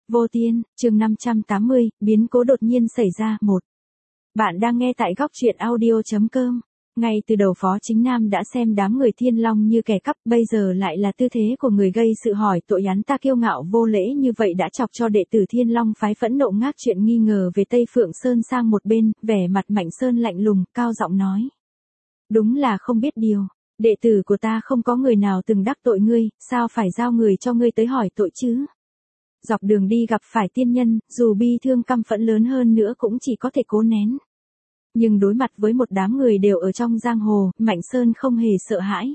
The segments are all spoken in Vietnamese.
Vô Tiên, chương 580, biến cố đột nhiên xảy ra. 1. Bạn đang nghe tại góc truyện audio.com. Ngay từ đầu Phó Chính Nam đã xem đám người Thiên Long như kẻ cắp, bây giờ lại là tư thế của người gây sự hỏi tội hắn ta kiêu ngạo vô lễ như vậy đã chọc cho đệ tử Thiên Long phái phẫn nộ ngác chuyện nghi ngờ về Tây Phượng Sơn sang một bên, vẻ mặt Mạnh Sơn lạnh lùng, cao giọng nói. Đúng là không biết điều, đệ tử của ta không có người nào từng đắc tội ngươi, sao phải giao người cho ngươi tới hỏi tội chứ? Dọc đường đi gặp phải tiên nhân, dù bi thương căm phẫn lớn hơn nữa cũng chỉ có thể cố nén. Nhưng đối mặt với một đám người đều ở trong giang hồ, Mạnh Sơn không hề sợ hãi.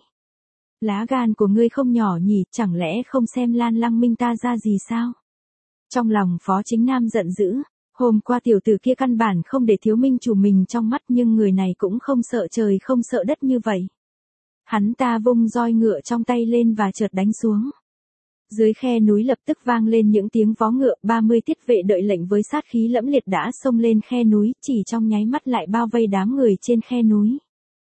Lá gan của ngươi không nhỏ nhỉ, chẳng lẽ không xem Lan Lăng Minh ta ra gì sao? Trong lòng Phó Chính Nam giận dữ, hôm qua tiểu tử kia căn bản không để thiếu minh chủ mình trong mắt, nhưng người này cũng không sợ trời không sợ đất như vậy. Hắn ta vung roi ngựa trong tay lên và chợt đánh xuống. Dưới khe núi lập tức vang lên những tiếng vó ngựa, 30 thiết vệ đợi lệnh với sát khí lẫm liệt đã xông lên khe núi, chỉ trong nháy mắt lại bao vây đám người trên khe núi.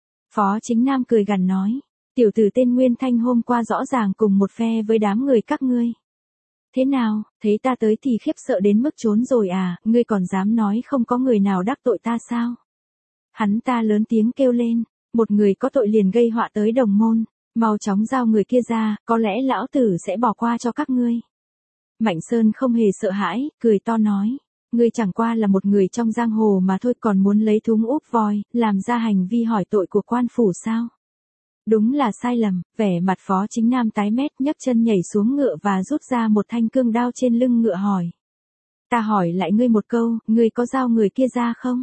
Phó Chính Nam cười gằn nói, tiểu tử tên Nguyên Thanh hôm qua rõ ràng cùng một phe với đám người các ngươi. Thế nào, thấy ta tới thì khiếp sợ đến mức trốn rồi à, ngươi còn dám nói không có người nào đắc tội ta sao? Hắn ta lớn tiếng kêu lên, một người có tội liền gây họa tới đồng môn. Mau chóng giao người kia ra, có lẽ lão tử sẽ bỏ qua cho các ngươi. Mạnh Sơn không hề sợ hãi, cười to nói. Ngươi chẳng qua là một người trong giang hồ mà thôi, còn muốn lấy thúng úp voi, làm ra hành vi hỏi tội của quan phủ sao? Đúng là sai lầm, vẻ mặt Phó Chính Nam tái mét, nhấc chân nhảy xuống ngựa và rút ra một thanh cương đao trên lưng ngựa hỏi. Ta hỏi lại ngươi một câu, ngươi có giao người kia ra không?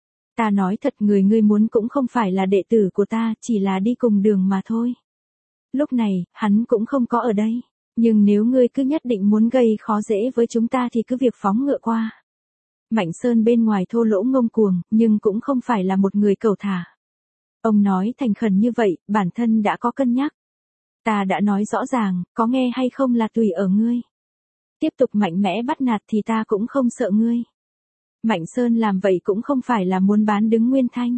Ta nói thật, người ngươi muốn cũng không phải là đệ tử của ta, chỉ là đi cùng đường mà thôi. Lúc này, hắn cũng không có ở đây. Nhưng nếu ngươi cứ nhất định muốn gây khó dễ với chúng ta thì cứ việc phóng ngựa qua. Mạnh Sơn bên ngoài thô lỗ ngông cuồng, nhưng cũng không phải là một người cẩu thả. Ông nói thành khẩn như vậy, bản thân đã có cân nhắc. Ta đã nói rõ ràng, có nghe hay không là tùy ở ngươi. Tiếp tục mạnh mẽ bắt nạt thì ta cũng không sợ ngươi. Mạnh Sơn làm vậy cũng không phải là muốn bán đứng Nguyên Thanh.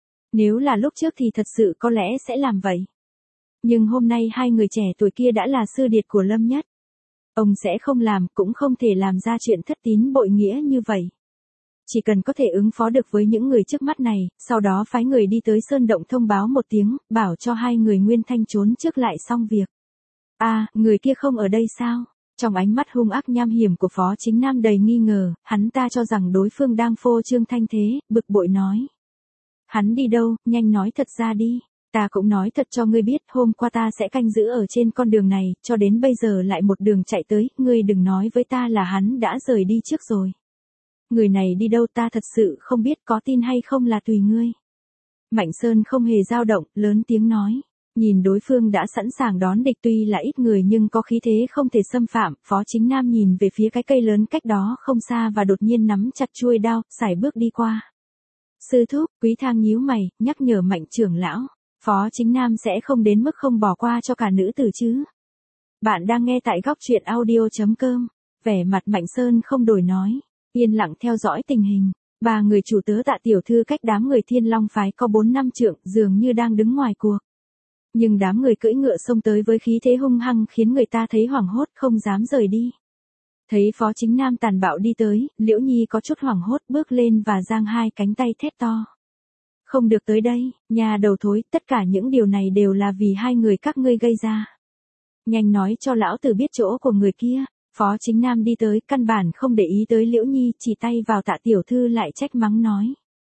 Nếu là lúc trước thì thật sự có lẽ sẽ làm vậy. Nhưng hôm nay hai người trẻ tuổi kia đã là sư điệt của Lâm Nhất. Ông sẽ không làm, cũng không thể làm ra chuyện thất tín bội nghĩa như vậy. Chỉ cần có thể ứng phó được với những người trước mắt này, sau đó phái người đi tới Sơn Động thông báo một tiếng, bảo cho hai người Nguyên Thanh trốn trước lại xong việc. Người kia không ở đây sao? Trong ánh mắt hung ác nham hiểm của Phó Chính Nam đầy nghi ngờ, hắn ta cho rằng đối phương đang phô trương thanh thế, bực bội nói. Hắn đi đâu, nhanh nói thật ra đi. Ta cũng nói thật cho ngươi biết, hôm qua ta sẽ canh giữ ở trên con đường này, cho đến bây giờ lại một đường chạy tới, ngươi đừng nói với ta là hắn đã rời đi trước rồi. Người này đi đâu ta thật sự không biết, có tin hay không là tùy ngươi. Mạnh Sơn không hề dao động, lớn tiếng nói. Nhìn đối phương đã sẵn sàng đón địch, tuy là ít người nhưng có khí thế không thể xâm phạm, Phó Chính Nam nhìn về phía cái cây lớn cách đó không xa và đột nhiên nắm chặt chuôi đao, sải bước đi qua. Sư thúc, Quý Thang nhíu mày, nhắc nhở Mạnh trưởng lão. Phó Chính Nam sẽ không đến mức không bỏ qua cho cả nữ tử chứ. Bạn đang nghe tại góc truyện audio.com. Vẻ mặt Mạnh Sơn không đổi nói. Yên lặng theo dõi tình hình. Ba người chủ tớ Tạ tiểu thư cách đám người Thiên Long phái có 4-5 trượng, dường như đang đứng ngoài cuộc. Nhưng đám người cưỡi ngựa xông tới với khí thế hung hăng khiến người ta thấy hoảng hốt, không dám rời đi. Thấy Phó Chính Nam tàn bạo đi tới, Liễu Nhi có chút hoảng hốt bước lên và giang hai cánh tay thét to. Không được tới đây, nhà đầu thối, tất cả những điều này đều là vì hai người các ngươi gây ra. Nhanh nói cho lão tử biết chỗ của người kia. Phó Chính Nam đi tới, căn bản không để ý tới Liễu Nhi, chỉ tay vào Tạ tiểu thư lại trách mắng nói.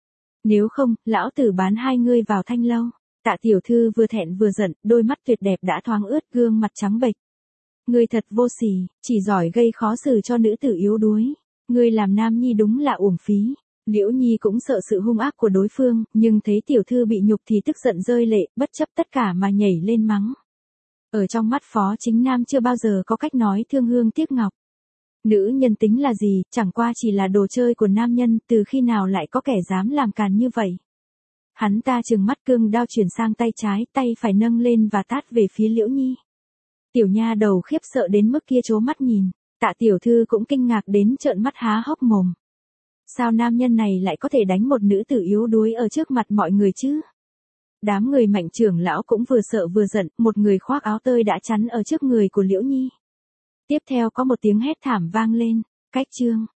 Nếu không, lão tử bán hai ngươi vào thanh lâu. Tạ tiểu thư vừa thẹn vừa giận, đôi mắt tuyệt đẹp đã thoáng ướt, gương mặt trắng bệch. Ngươi thật vô sỉ, chỉ giỏi gây khó xử cho nữ tử yếu đuối. Ngươi làm nam nhi đúng là uổng phí. Liễu Nhi cũng sợ sự hung ác của đối phương, nhưng thấy tiểu thư bị nhục thì tức giận rơi lệ, bất chấp tất cả mà nhảy lên mắng. Ở trong mắt Phó Chính Nam chưa bao giờ có cách nói thương hương tiếc ngọc. Nữ nhân tính là gì, chẳng qua chỉ là đồ chơi của nam nhân, từ khi nào lại có kẻ dám làm càn như vậy. Hắn ta trừng mắt, cương đao chuyển sang tay trái, tay phải nâng lên và tát về phía Liễu Nhi. Tiểu nha đầu khiếp sợ đến mức kia trố mắt nhìn, Tạ tiểu thư cũng kinh ngạc đến trợn mắt há hốc mồm. Sao nam nhân này lại có thể đánh một nữ tử yếu đuối ở trước mặt mọi người chứ? Đám người Mạnh trưởng lão cũng vừa sợ vừa giận, một người khoác áo tơi đã chắn ở trước người của Liễu Nhi. Tiếp theo có một tiếng hét thảm vang lên, Cách chương